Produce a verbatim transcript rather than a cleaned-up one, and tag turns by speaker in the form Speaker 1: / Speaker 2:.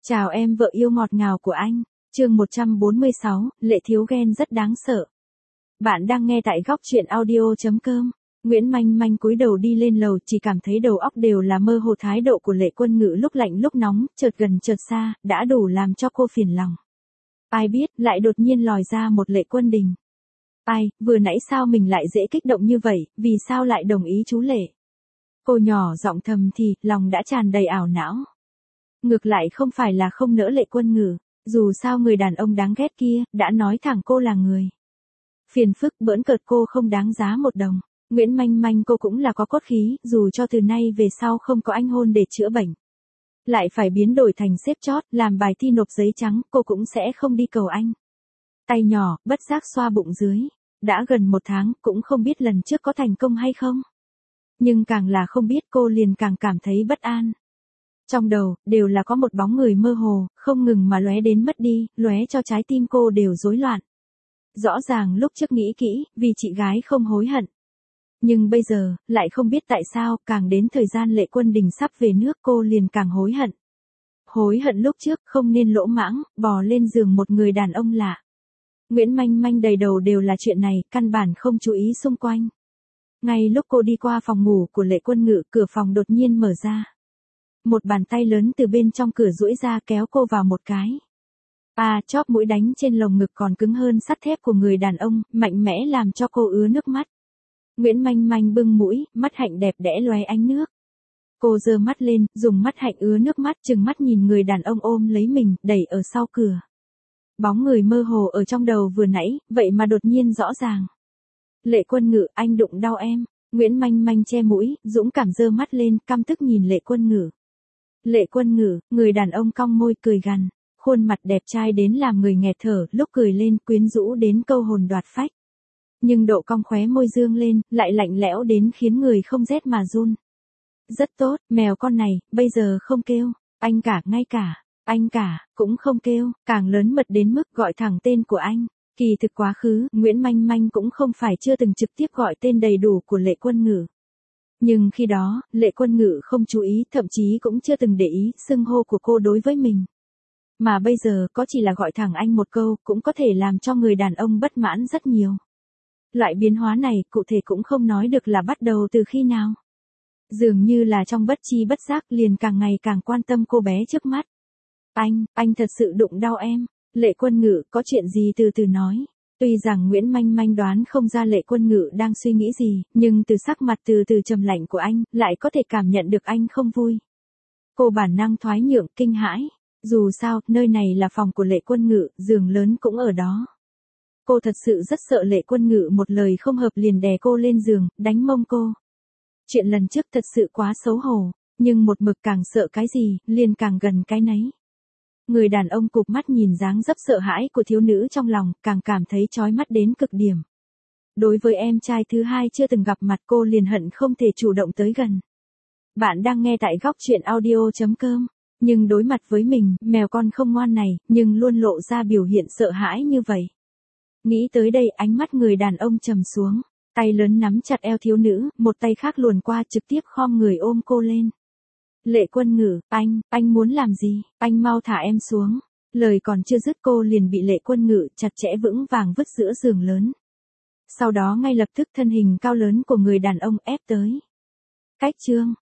Speaker 1: Chào em vợ yêu ngọt ngào của anh. Chương một trăm bốn mươi sáu, Lệ thiếu ghen rất đáng sợ. Bạn đang nghe tại góc truyện audio chấm com. Nguyễn Manh Manh cúi đầu đi lên lầu, chỉ cảm thấy đầu óc đều là mơ hồ. Thái độ của Lệ Quân Ngự lúc lạnh lúc nóng, chợt gần chợt xa, đã đủ làm cho cô phiền lòng. Ai biết, lại đột nhiên lòi ra một Lệ Quân Đình. Ai, vừa nãy sao mình lại dễ kích động như vậy, vì sao lại đồng ý chú Lệ? Cô nhỏ giọng thầm thì, lòng đã tràn đầy ảo não. Ngược lại không phải là không nỡ Lệ Quân Ngự, dù sao người đàn ông đáng ghét kia, đã nói thẳng cô là người phiền phức, bỡn cợt, cô không đáng giá một đồng. Nguyễn Manh Manh cô cũng là có cốt khí, dù cho từ nay về sau không có anh hôn để chữa bệnh, lại phải biến đổi thành xếp chót, làm bài thi nộp giấy trắng, cô cũng sẽ không đi cầu anh. Tay nhỏ, bất giác xoa bụng dưới. Đã gần một tháng, cũng không biết lần trước có thành công hay không. Nhưng càng là không biết cô liền càng cảm thấy bất an. Trong đầu, đều là có một bóng người mơ hồ, không ngừng mà lóe đến mất đi, lóe cho trái tim cô đều rối loạn. Rõ ràng lúc trước nghĩ kỹ, vì chị gái không hối hận. Nhưng bây giờ, lại không biết tại sao, càng đến thời gian Lệ Quân Đình sắp về nước cô liền càng hối hận. Hối hận lúc trước không nên lỗ mãng, bò lên giường một người đàn ông lạ. Nguyễn Manh Manh đầy đầu đều là chuyện này, căn bản không chú ý xung quanh. Ngay lúc cô đi qua phòng ngủ của Lệ Quân Ngự, cửa phòng đột nhiên mở ra. Một bàn tay lớn từ bên trong cửa duỗi ra kéo cô vào một cái. À, chóp mũi đánh trên lồng ngực còn cứng hơn sắt thép của người đàn ông, mạnh mẽ làm cho cô ứa nước mắt. Nguyễn Manh Manh bưng mũi, mắt hạnh đẹp đẽ lóe ánh nước. Cô giơ mắt lên, dùng mắt hạnh ứa nước mắt, trừng mắt nhìn người đàn ông ôm lấy mình, đẩy ở sau cửa. Bóng người mơ hồ ở trong đầu vừa nãy, vậy mà đột nhiên rõ ràng. Lệ Quân Ngự, anh đụng đau em. Nguyễn Manh Manh che mũi, dũng cảm giơ mắt lên, căm tức nhìn Lệ Quân Ngự. Lệ Quân Ngự, người đàn ông cong môi cười gằn, khuôn mặt đẹp trai đến làm người nghẹt thở, lúc cười lên quyến rũ đến câu hồn đoạt phách. Nhưng độ cong khóe môi dương lên, lại lạnh lẽo đến khiến người không rét mà run. Rất tốt, mèo con này, bây giờ không kêu, anh cả, ngay cả, anh cả, cũng không kêu, càng lớn mật đến mức gọi thẳng tên của anh. Kỳ thực quá khứ, Nguyễn Manh Manh cũng không phải chưa từng trực tiếp gọi tên đầy đủ của Lệ Quân Ngự. Nhưng khi đó, Lệ Quân Ngự không chú ý, thậm chí cũng chưa từng để ý xưng hô của cô đối với mình. Mà bây giờ có chỉ là gọi thẳng anh một câu, cũng có thể làm cho người đàn ông bất mãn rất nhiều. Loại biến hóa này, cụ thể cũng không nói được là bắt đầu từ khi nào. Dường như là trong bất chi bất giác liền càng ngày càng quan tâm cô bé trước mắt. Anh, anh thật sự đụng đau em. Lệ Quân Ngự, có chuyện gì từ từ nói. Tuy rằng Nguyễn Manh Manh đoán không ra Lệ Quân Ngự đang suy nghĩ gì, nhưng từ sắc mặt từ từ trầm lạnh của anh, lại có thể cảm nhận được anh không vui. Cô bản năng thoái nhượng, kinh hãi. Dù sao, nơi này là phòng của Lệ Quân Ngự, giường lớn cũng ở đó. Cô thật sự rất sợ Lệ Quân Ngự một lời không hợp liền đè cô lên giường, đánh mông cô. Chuyện lần trước thật sự quá xấu hổ, nhưng một mực càng sợ cái gì, liền càng gần cái nấy. Người đàn ông cụp mắt nhìn dáng dấp sợ hãi của thiếu nữ trong lòng, càng cảm thấy chói mắt đến cực điểm. Đối với em trai thứ hai chưa từng gặp mặt cô liền hận không thể chủ động tới gần. Bạn đang nghe tại góc truyện audio chấm com. Nhưng đối mặt với mình, mèo con không ngoan này, nhưng luôn lộ ra biểu hiện sợ hãi như vậy. Nghĩ tới đây, ánh mắt người đàn ông trầm xuống, tay lớn nắm chặt eo thiếu nữ, một tay khác luồn qua trực tiếp khom người ôm cô lên. Lệ Quân Ngự, anh, anh muốn làm gì, anh mau thả em xuống. Lời còn chưa dứt cô liền bị Lệ Quân Ngự chặt chẽ vững vàng vứt giữa giường lớn. Sau đó ngay lập tức thân hình cao lớn của người đàn ông ép tới. Cách chương